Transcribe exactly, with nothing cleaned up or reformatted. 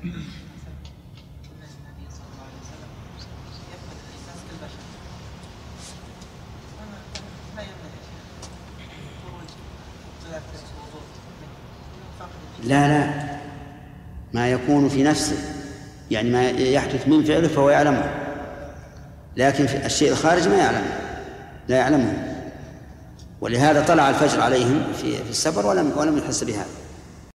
لا لا ما يكون في نفسه، يعني ما يحدث من فعله فهو يعلمه، لكن في الشيء الخارج ما يعلمه، لا يعلمه. ولهذا طلع الفجر عليهم في السفر ولم ولم يحس بهذا.